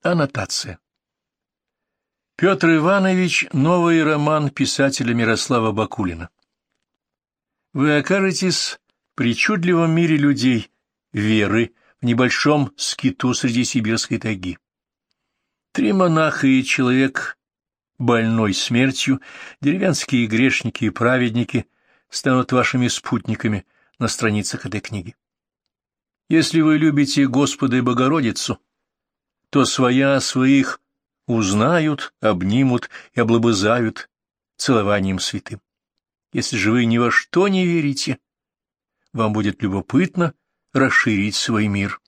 Аннотация. Петр Иванович — новый роман писателя Мирослава Бакулина. Вы окажетесь в причудливом мире людей, веры, в небольшом скиту среди сибирской тайги. 3 монаха и человек, больной смертью, деревенские грешники и праведники станут вашими спутниками на страницах этой книги. Если вы любите Господа и Богородицу, то своя своих узнают, обнимут и облобызают целованием святым. Если же вы ни во что не верите, вам будет любопытно расширить свой мир.